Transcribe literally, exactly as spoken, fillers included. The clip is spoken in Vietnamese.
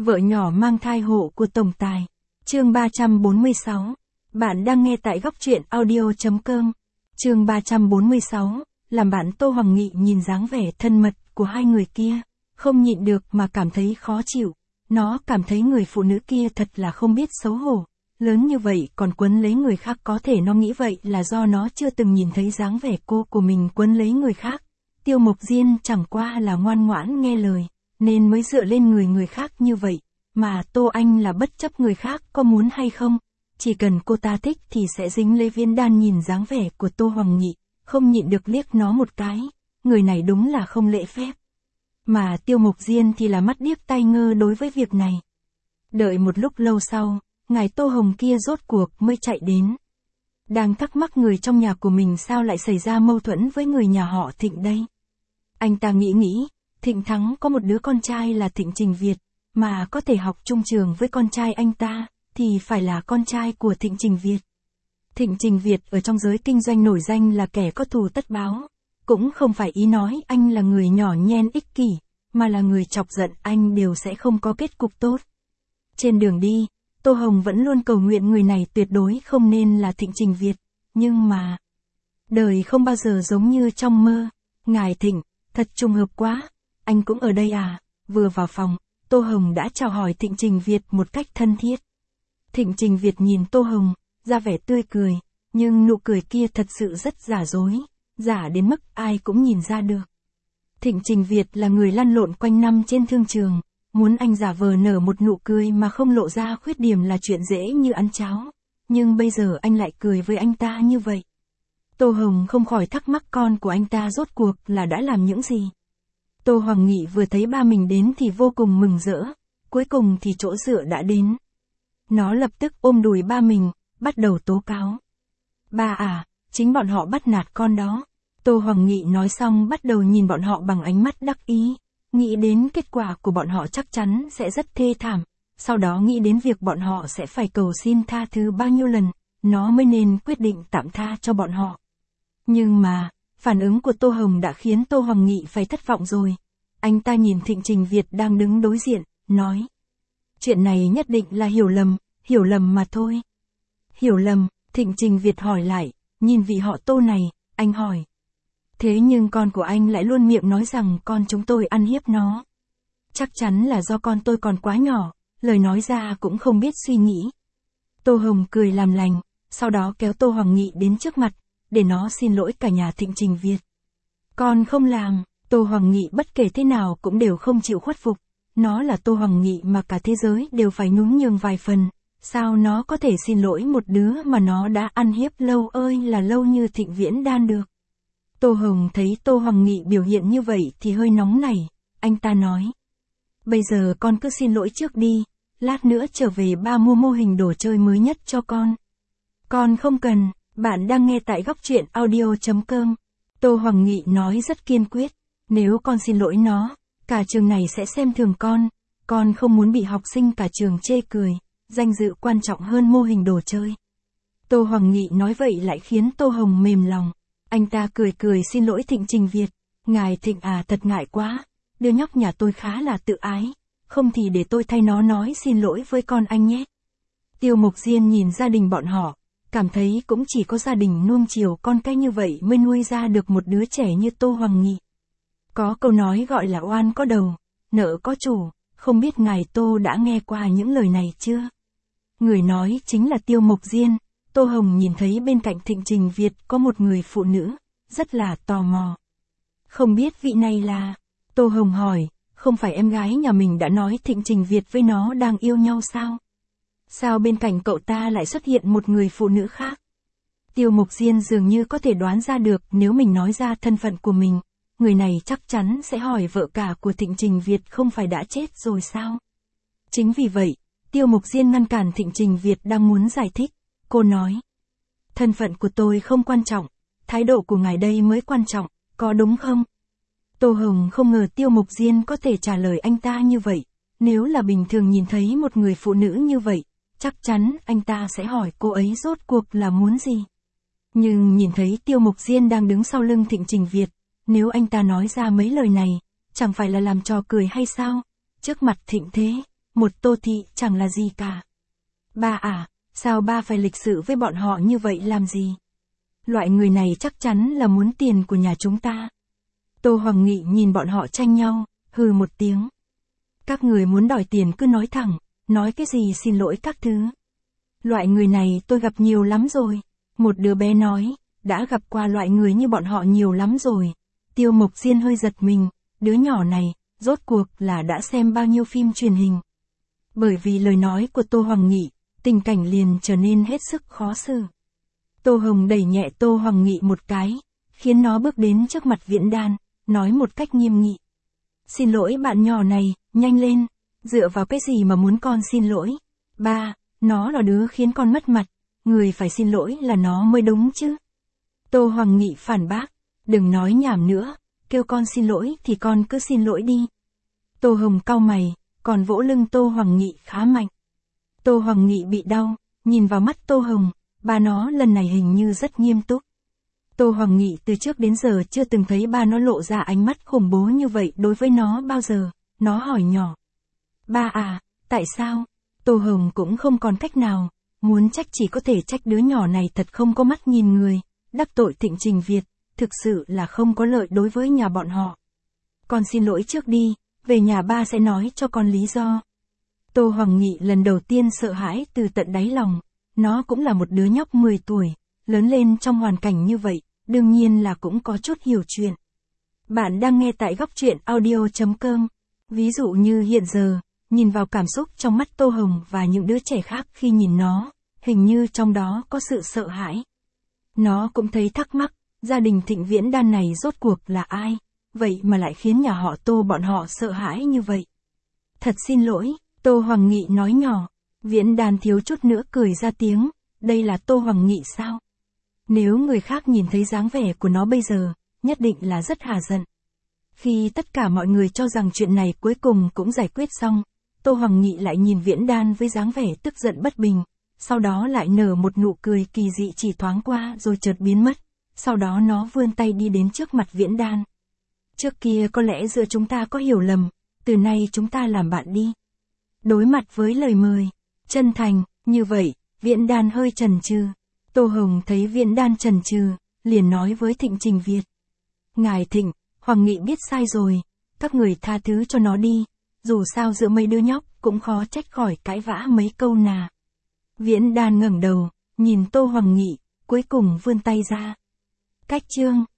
Vợ nhỏ mang thai hộ của tổng tài. Chương ba trăm bốn mươi sáu. Bạn đang nghe tại góc truyện audio chấm com. Chương ba trăm bốn mươi sáu. Làm bạn Tô Hoàng Nghị nhìn dáng vẻ thân mật của hai người kia, không nhịn được mà cảm thấy khó chịu. Nó cảm thấy người phụ nữ kia thật là không biết xấu hổ. Lớn như vậy còn quấn lấy người khác, có thể nó nghĩ vậy là do nó chưa từng nhìn thấy dáng vẻ cô của mình quấn lấy người khác. Tiêu Mộc Diên chẳng qua là ngoan ngoãn nghe lời, nên mới dựa lên người người khác như vậy. Mà Tô Anh là bất chấp người khác có muốn hay không, chỉ cần cô ta thích thì sẽ dính lấy viên đan. Nhìn dáng vẻ của Tô Hoàng Nghị, không nhịn được liếc nó một cái, người này đúng là không lễ phép. Mà Tiêu Mộc Diên thì là mắt điếc tai ngơ đối với việc này. Đợi một lúc lâu sau, ngài Tô Hồng kia rốt cuộc mới chạy đến. Đang thắc mắc người trong nhà của mình sao lại xảy ra mâu thuẫn với người nhà họ Thịnh đây. Anh ta nghĩ nghĩ, Thịnh Thắng có một đứa con trai là Thịnh Trình Việt, mà có thể học chung trường với con trai anh ta, thì phải là con trai của Thịnh Trình Việt. Thịnh Trình Việt ở trong giới kinh doanh nổi danh là kẻ có thù tất báo. Cũng không phải ý nói anh là người nhỏ nhen ích kỷ, mà là người chọc giận anh đều sẽ không có kết cục tốt. Trên đường đi, Tô Hồng vẫn luôn cầu nguyện người này tuyệt đối không nên là Thịnh Trình Việt, nhưng mà... đời không bao giờ giống như trong mơ. Ngài Thịnh, thật trùng hợp quá, anh cũng ở đây à? Vừa vào phòng, Tô Hồng đã chào hỏi Thịnh Trình Việt một cách thân thiết. Thịnh Trình Việt nhìn Tô Hồng, ra vẻ tươi cười, nhưng nụ cười kia thật sự rất giả dối, giả đến mức ai cũng nhìn ra được. Thịnh Trình Việt là người lăn lộn quanh năm trên thương trường, muốn anh giả vờ nở một nụ cười mà không lộ ra khuyết điểm là chuyện dễ như ăn cháo, nhưng bây giờ anh lại cười với anh ta như vậy. Tô Hồng không khỏi thắc mắc con của anh ta rốt cuộc là đã làm những gì. Tô Hoàng Nghị vừa thấy ba mình đến thì vô cùng mừng rỡ, cuối cùng thì chỗ dựa đã đến. Nó lập tức ôm đùi ba mình, bắt đầu tố cáo. Ba à, chính bọn họ bắt nạt con đó. Tô Hoàng Nghị nói xong bắt đầu nhìn bọn họ bằng ánh mắt đắc ý, nghĩ đến kết quả của bọn họ chắc chắn sẽ rất thê thảm, sau đó nghĩ đến việc bọn họ sẽ phải cầu xin tha thứ bao nhiêu lần, nó mới nên quyết định tạm tha cho bọn họ. Nhưng mà, phản ứng của Tô Hồng đã khiến Tô Hoàng Nghị phải thất vọng rồi. Anh ta nhìn Thịnh Trình Việt đang đứng đối diện, nói. Chuyện này nhất định là hiểu lầm, hiểu lầm mà thôi. Hiểu lầm, Thịnh Trình Việt hỏi lại, nhìn vị họ Tô này, anh hỏi. Thế nhưng con của anh lại luôn miệng nói rằng con chúng tôi ăn hiếp nó. Chắc chắn là do con tôi còn quá nhỏ, lời nói ra cũng không biết suy nghĩ. Tô Hồng cười làm lành, sau đó kéo Tô Hoàng Nghị đến trước mặt, để nó xin lỗi cả nhà Thịnh Trình Việt. Con không làm, Tô Hoàng Nghị bất kể thế nào cũng đều không chịu khuất phục. Nó là Tô Hoàng Nghị mà cả thế giới đều phải nhún nhường vài phần, sao nó có thể xin lỗi một đứa mà nó đã ăn hiếp lâu ơi là lâu như Thịnh Viễn Đan được. Tô Hồng thấy Tô Hoàng Nghị biểu hiện như vậy thì hơi nóng nảy, anh ta nói. Bây giờ con cứ xin lỗi trước đi, lát nữa trở về ba mua mô hình đồ chơi mới nhất cho con. Con không cần, bạn đang nghe tại góc truyện audio chấm com. Tô Hoàng Nghị nói rất kiên quyết, nếu con xin lỗi nó, cả trường này sẽ xem thường con, con không muốn bị học sinh cả trường chê cười, danh dự quan trọng hơn mô hình đồ chơi. Tô Hoàng Nghị nói vậy lại khiến Tô Hồng mềm lòng, anh ta cười cười xin lỗi Thịnh Trình Việt, ngài Thịnh à thật ngại quá, đứa nhóc nhà tôi khá là tự ái, không thì để tôi thay nó nói xin lỗi với con anh nhé. Tiêu Mộc Diên nhìn gia đình bọn họ, cảm thấy cũng chỉ có gia đình nuông chiều con cái như vậy mới nuôi ra được một đứa trẻ như Tô Hoàng Nghị. Có câu nói gọi là oan có đầu, nợ có chủ, không biết ngài Tô đã nghe qua những lời này chưa? Người nói chính là Tiêu Mộc Diên. Tô Hồng nhìn thấy bên cạnh Thịnh Trình Việt có một người phụ nữ, rất là tò mò. Không biết vị này là... Tô Hồng hỏi, không phải em gái nhà mình đã nói Thịnh Trình Việt với nó đang yêu nhau sao? Sao bên cạnh cậu ta lại xuất hiện một người phụ nữ khác? Tiêu Mộc Diên dường như có thể đoán ra được nếu mình nói ra thân phận của mình, người này chắc chắn sẽ hỏi vợ cả của Thịnh Trình Việt không phải đã chết rồi sao? Chính vì vậy, Tiêu Mộc Diên ngăn cản Thịnh Trình Việt đang muốn giải thích. Cô nói, thân phận của tôi không quan trọng, thái độ của ngài đây mới quan trọng, có đúng không? Tô Hồng không ngờ Tiêu Mộc Diên có thể trả lời anh ta như vậy, nếu là bình thường nhìn thấy một người phụ nữ như vậy, chắc chắn anh ta sẽ hỏi cô ấy rốt cuộc là muốn gì. Nhưng nhìn thấy Tiêu Mộc Diên đang đứng sau lưng Thịnh Trình Việt, nếu anh ta nói ra mấy lời này, chẳng phải là làm trò cười hay sao? Trước mặt Thịnh thế, một Tô Thị chẳng là gì cả. Ba à, sao ba phải lịch sự với bọn họ như vậy làm gì? Loại người này chắc chắn là muốn tiền của nhà chúng ta. Tô Hoàng Nghị nhìn bọn họ tranh nhau, hừ một tiếng. Các người muốn đòi tiền cứ nói thẳng, nói cái gì xin lỗi các thứ. Loại người này tôi gặp nhiều lắm rồi. Một đứa bé nói, đã gặp qua loại người như bọn họ nhiều lắm rồi. Tiêu Mộc Diên hơi giật mình, đứa nhỏ này, rốt cuộc là đã xem bao nhiêu phim truyền hình. Bởi vì lời nói của Tô Hoàng Nghị, tình cảnh liền trở nên hết sức khó xử. Tô Hồng đẩy nhẹ Tô Hoàng Nghị một cái, khiến nó bước đến trước mặt Viễn Đan, nói một cách nghiêm nghị. Xin lỗi bạn nhỏ này, nhanh lên, dựa vào cái gì mà muốn con xin lỗi? Ba, nó là đứa khiến con mất mặt, người phải xin lỗi là nó mới đúng chứ. Tô Hoàng Nghị phản bác, đừng nói nhảm nữa, kêu con xin lỗi thì con cứ xin lỗi đi. Tô Hồng cau mày, còn vỗ lưng Tô Hoàng Nghị khá mạnh. Tô Hoàng Nghị bị đau, nhìn vào mắt Tô Hồng, ba nó lần này hình như rất nghiêm túc. Tô Hoàng Nghị từ trước đến giờ chưa từng thấy ba nó lộ ra ánh mắt khủng bố như vậy đối với nó bao giờ, nó hỏi nhỏ. Ba à, tại sao? Tô Hồng cũng không còn cách nào, muốn trách chỉ có thể trách đứa nhỏ này thật không có mắt nhìn người, đắc tội Thịnh Trình Việt, thực sự là không có lợi đối với nhà bọn họ. Con xin lỗi trước đi, về nhà ba sẽ nói cho con lý do. Tô Hoàng Nghị lần đầu tiên sợ hãi từ tận đáy lòng, nó cũng là một đứa nhóc mười tuổi, lớn lên trong hoàn cảnh như vậy, đương nhiên là cũng có chút hiểu chuyện. Bạn đang nghe tại góc truyện audio chấm com. Ví dụ như hiện giờ, nhìn vào cảm xúc trong mắt Tô Hồng và những đứa trẻ khác khi nhìn nó, hình như trong đó có sự sợ hãi. Nó cũng thấy thắc mắc, gia đình Thịnh Viễn Đan này rốt cuộc là ai, vậy mà lại khiến nhà họ Tô bọn họ sợ hãi như vậy. Thật xin lỗi, Tô Hoàng Nghị nói nhỏ. Viễn Đan thiếu chút nữa cười ra tiếng, đây là Tô Hoàng Nghị sao? Nếu người khác nhìn thấy dáng vẻ của nó bây giờ, nhất định là rất hả giận. Khi tất cả mọi người cho rằng chuyện này cuối cùng cũng giải quyết xong, Tô Hoàng Nghị lại nhìn Viễn Đan với dáng vẻ tức giận bất bình, sau đó lại nở một nụ cười kỳ dị chỉ thoáng qua rồi chợt biến mất, sau đó nó vươn tay đi đến trước mặt Viễn Đan. Trước kia có lẽ giữa chúng ta có hiểu lầm, từ nay chúng ta làm bạn đi. Đối mặt với lời mời, chân thành, như vậy, Viễn Đan hơi chần chừ. Tô Hồng thấy Viễn Đan chần chừ, liền nói với Thịnh Trình Việt. Ngài Thịnh, Hoàng Nghị biết sai rồi, các người tha thứ cho nó đi, dù sao giữa mấy đứa nhóc cũng khó trách khỏi cãi vã mấy câu nà. Viễn Đan ngẩng đầu, nhìn Tô Hoàng Nghị, cuối cùng vươn tay ra. Cách chương